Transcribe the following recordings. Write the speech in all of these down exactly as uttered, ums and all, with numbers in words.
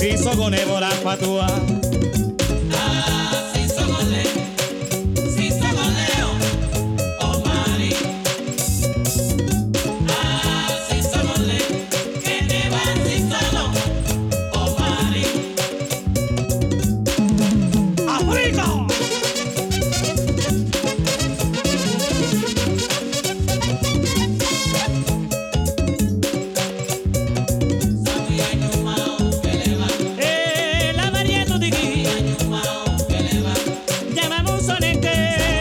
si sogone bora fatua. Ah, si sogole, si sogoleo, oh Mari. Ah, si sogole, que te vas si solo, oh Mari. ¡Africa! Eh, la María tu digui, llamamos sonete.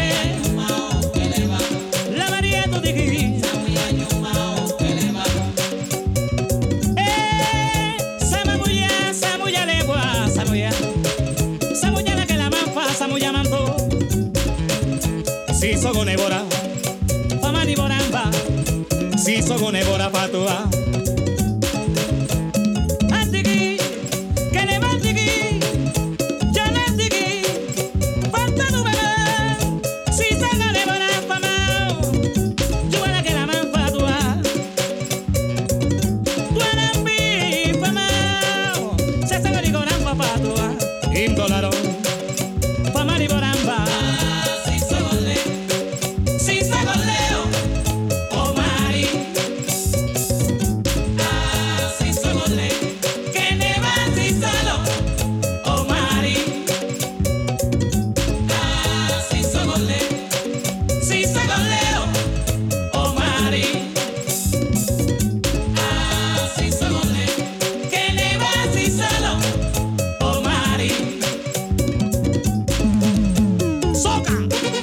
La María tu digui, eh, Samamuya, Samuya legua, Samuya, Samuya la que la manfa, Samuya manto, Si sogone bora, Famani boramba, si sogone bora fatua. Antigui, que le va antigui, ya la antigui, falta tu bebé, si salga le bora famao, yo la que la manfa tua, tu arambi famao, se salga di coramba pa tua, Indolaro, famani boramba, si sogole, si sogoleo, oh Mari. Ah, si sogole, que ne vas si solo, oh Mari. Ah, si sogole, si sogoleo, oh Mari. Ah, si sogole, que ne vas si solo, oh Mari. soca.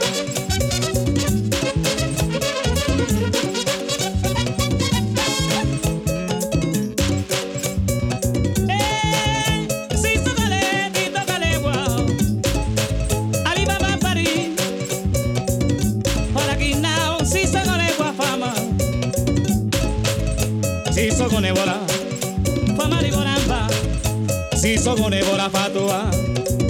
Eh, si sogole, ti tocale guau. Alibaba París. Por aquí now, si sogole gua fama. Si sogone bora, Fama di boramba. si sogone bora fatua.